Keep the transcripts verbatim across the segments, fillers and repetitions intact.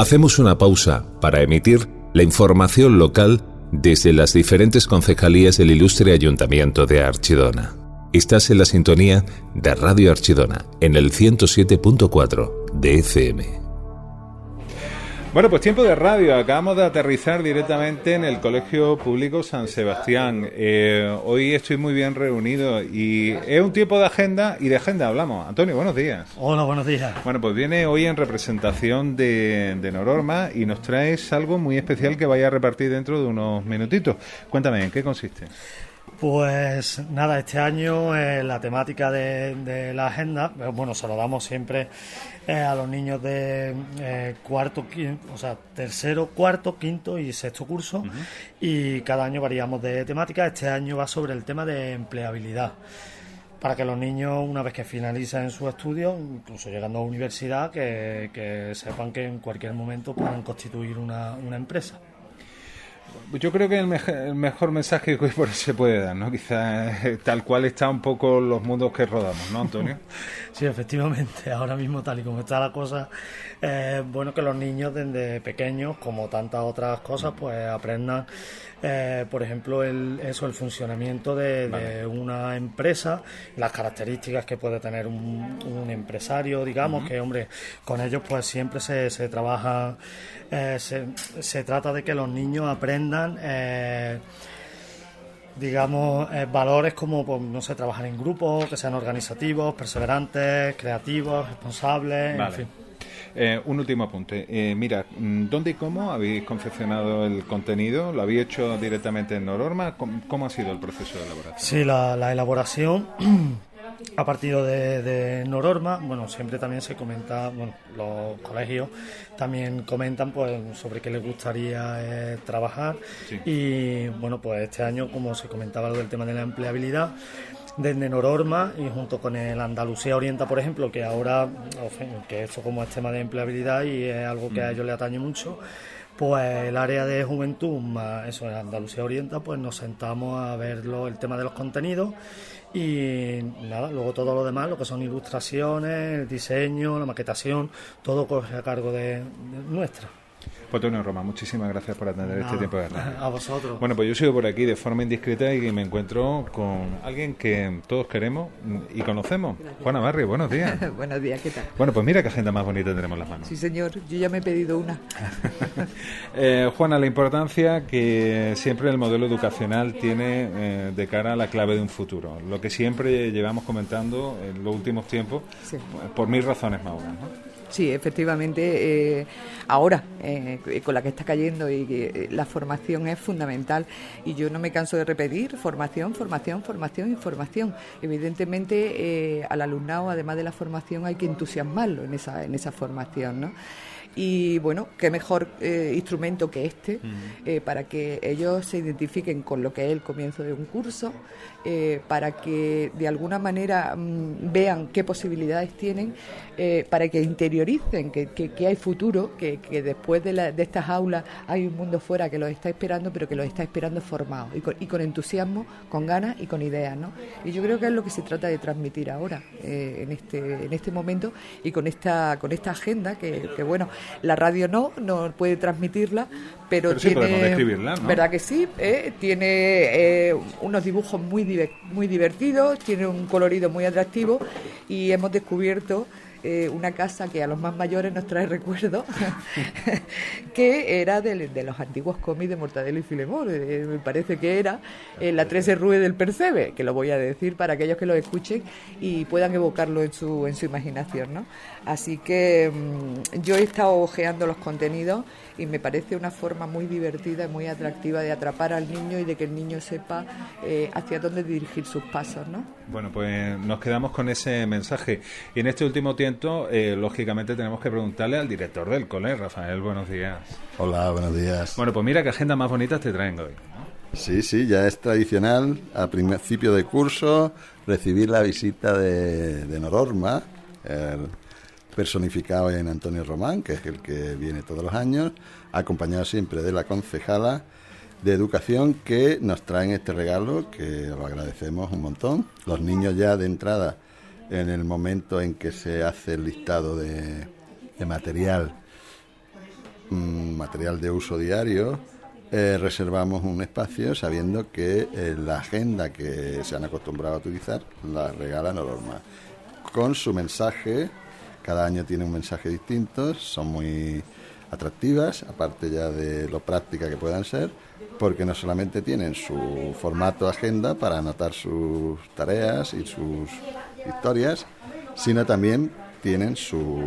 Hacemos una pausa para emitir la información local desde las diferentes concejalías del ilustre Ayuntamiento de Archidona. Estás en la sintonía de Radio Archidona, en el ciento siete punto cuatro de F M. Bueno, pues tiempo de radio. Acabamos de aterrizar directamente en el Colegio Público San Sebastián. Eh, hoy estoy muy bien reunido y es un tiempo de agenda, y de agenda hablamos. Antonio, buenos días. Hola, buenos días. Bueno, pues viene hoy en representación de, de Nororma y nos traes algo muy especial que vaya a repartir dentro de unos minutitos. Cuéntame, ¿en qué consiste? Pues nada, este año eh, la temática de, de la agenda, bueno, se lo damos siempre eh, a los niños de eh, cuarto, quinto, o sea, tercero, cuarto, quinto y sexto curso, uh-huh. Y cada año variamos de temática. Este año va sobre el tema de empleabilidad, para que los niños, una vez que finalicen sus estudios, incluso llegando a universidad, que, que sepan que en cualquier momento puedan constituir una, una empresa. Yo creo que el, me- el mejor mensaje que hoy por hoy se puede dar, ¿no? Quizás eh, tal cual está un poco los mundos que rodamos, ¿no, Antonio? Sí, efectivamente, ahora mismo tal y como está la cosa, eh, bueno, que los niños desde pequeños, como tantas otras cosas, pues aprendan, eh, por ejemplo, el, eso, el funcionamiento de, vale. de una empresa, las características que puede tener un, un empresario, digamos, uh-huh. que, hombre, con ellos pues siempre se, se trabaja, eh, se, se trata de que los niños aprendan eh, digamos, eh, valores como, pues, no sé, trabajar en grupo, que sean organizativos, perseverantes, creativos, responsables, vale. en fin. Eh, un último apunte. Eh, mira, ¿dónde y cómo habéis confeccionado el contenido? ¿Lo habéis hecho directamente en Nororma? ¿Cómo, cómo ha sido el proceso de elaboración? Sí, la, la elaboración a partir de, de Nororma, bueno, siempre también se comenta, bueno, los colegios también comentan pues sobre qué les gustaría eh, trabajar, sí. Y bueno, pues este año, como se comentaba lo del tema de la empleabilidad, desde Nororma y junto con el Andalucía Orienta, por ejemplo, que ahora, que esto como es tema de empleabilidad y es algo que a ellos les atañe mucho, pues el área de juventud, más eso, el Andalucía Orienta, pues nos sentamos a ver lo, el tema de los contenidos y nada, luego todo lo demás, lo que son ilustraciones, el diseño, la maquetación, todo corre a cargo de, de nuestra. Pues Antonio Roma, muchísimas gracias por atender no, este tiempo de radio. A vosotros. Bueno, pues yo sigo por aquí de forma indiscreta y me encuentro con alguien que todos queremos y conocemos. Gracias. Juana Barrio, buenos días. Buenos días, ¿qué tal? Bueno, pues mira qué agenda más bonita tenemos en las manos. Sí, señor, yo ya me he pedido una. eh, Juana, la importancia que siempre el modelo educacional tiene eh, de cara a la clave de un futuro. Lo que siempre llevamos comentando en los últimos tiempos, sí. por mil razones más unas, ¿no? Sí, efectivamente, eh, ahora, eh, con la que está cayendo, y que la formación es fundamental. Y yo no me canso de repetir, formación, formación, formación y formación. Evidentemente, eh, al alumnado, además de la formación, hay que entusiasmarlo en esa, en esa formación, ¿no? Y bueno, qué mejor eh, instrumento que este uh-huh. eh, para que ellos se identifiquen con lo que es el comienzo de un curso, eh, para que de alguna manera mmm, vean qué posibilidades tienen, eh, para que interioricen que, que, que hay futuro, que, que después de, la, de estas aulas hay un mundo fuera que los está esperando, pero que los está esperando formados y con, y con entusiasmo, con ganas y con ideas, ¿no? Y yo creo que es lo que se trata de transmitir ahora, eh, en este en este momento y con esta con esta agenda que, que bueno, la radio no, no puede transmitirla, pero, pero sí tiene, podemos describirla, ¿no? ¿Verdad que sí? Eh, tiene eh, unos dibujos muy, diver, muy divertidos, tiene un colorido muy atractivo y hemos descubierto eh, una casa que a los más mayores nos trae recuerdos, que era de, de los antiguos cómics de Mortadelo y Filemón, eh, me parece que era eh, La Trece Rue del Percebe, que lo voy a decir para aquellos que lo escuchen y puedan evocarlo en su, en su imaginación, ¿no? Así que mmm, yo he estado ojeando los contenidos y me parece una forma muy divertida y muy atractiva de atrapar al niño y de que el niño sepa eh, hacia dónde dirigir sus pasos, ¿no? Bueno, pues nos quedamos con ese mensaje. Y en este último tiempo, eh, lógicamente, tenemos que preguntarle al director del cole, Rafael, buenos días. Hola, buenos días. Bueno, pues mira qué agenda más bonitas te traen hoy, ¿no? Sí, sí, ya es tradicional a principio de curso recibir la visita de, de Nororma, el personificado en Antonio Román, que es el que viene todos los años, acompañado siempre de la concejala de Educación, que nos traen este regalo, que lo agradecemos un montón. Los niños ya de entrada, en el momento en que se hace el listado de, de material, mmm, material de uso diario, eh, reservamos un espacio sabiendo que eh, la agenda que se han acostumbrado a utilizar la regala Nororma, con su mensaje. Cada año tiene un mensaje distinto, son muy atractivas, aparte ya de lo práctica que puedan ser, porque no solamente tienen su formato agenda para anotar sus tareas y sus historias, sino también tienen su,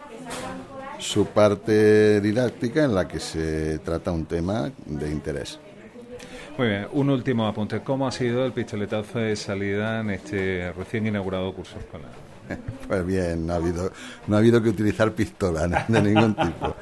su parte didáctica en la que se trata un tema de interés. Muy bien, un último apunte. ¿Cómo ha sido el pistoletazo de salida en este recién inaugurado curso escolar? Pues bien, no ha habido, no ha habido que utilizar pistola de ningún tipo.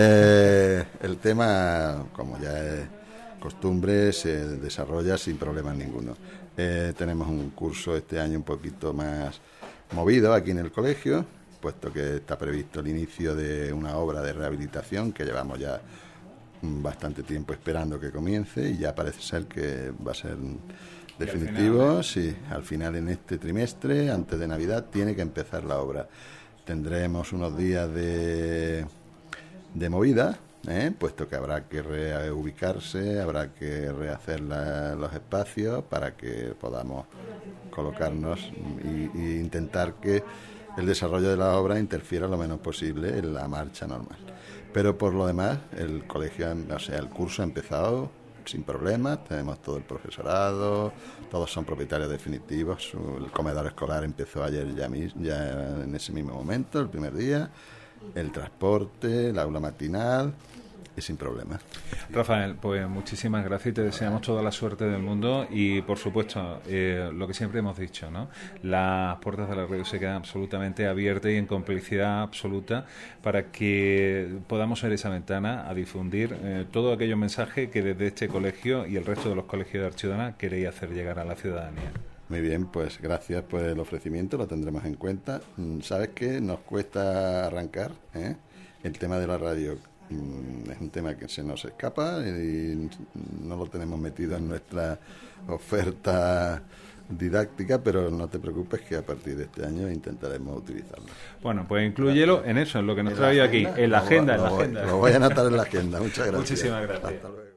Eh, el tema, como ya es costumbre, se desarrolla sin problemas ninguno. Eh, tenemos un curso este año un poquito más movido aquí en el colegio, puesto que está previsto el inicio de una obra de rehabilitación que llevamos ya bastante tiempo esperando que comience, y ya parece ser que va a ser definitivo. Al final, sí, al final en este trimestre, antes de Navidad, tiene que empezar la obra. Tendremos unos días de, de movida, ¿eh? puesto que habrá que reubicarse, habrá que rehacer la, los espacios para que podamos colocarnos y, y intentar que el desarrollo de la obra interfiera lo menos posible en la marcha normal. Pero por lo demás, el colegio, o sea, el curso ha empezado sin problemas, tenemos todo el profesorado, todos son propietarios definitivos, el comedor escolar empezó ayer ya, ya en ese mismo momento, el primer día, el transporte, el aula matinal, y sin problemas. Rafael, pues muchísimas gracias y te deseamos toda la suerte del mundo y, por supuesto, eh, lo que siempre hemos dicho, ¿no? Las puertas de la radio se quedan absolutamente abiertas y en complicidad absoluta para que podamos ser esa ventana a difundir eh, todo aquellos mensajes que desde este colegio y el resto de los colegios de Archidona queréis hacer llegar a la ciudadanía. Muy bien, pues gracias por el ofrecimiento, lo tendremos en cuenta. ¿Sabes qué? Nos cuesta arrancar, ¿eh? El tema de la radio. Es un tema que se nos escapa y no lo tenemos metido en nuestra oferta didáctica, pero no te preocupes que a partir de este año intentaremos utilizarlo. Bueno, pues inclúyelo en eso, en lo que nos trae aquí, en la agenda, en la agenda. Lo voy a anotar en la agenda. Muchas gracias. Muchísimas gracias. Hasta luego.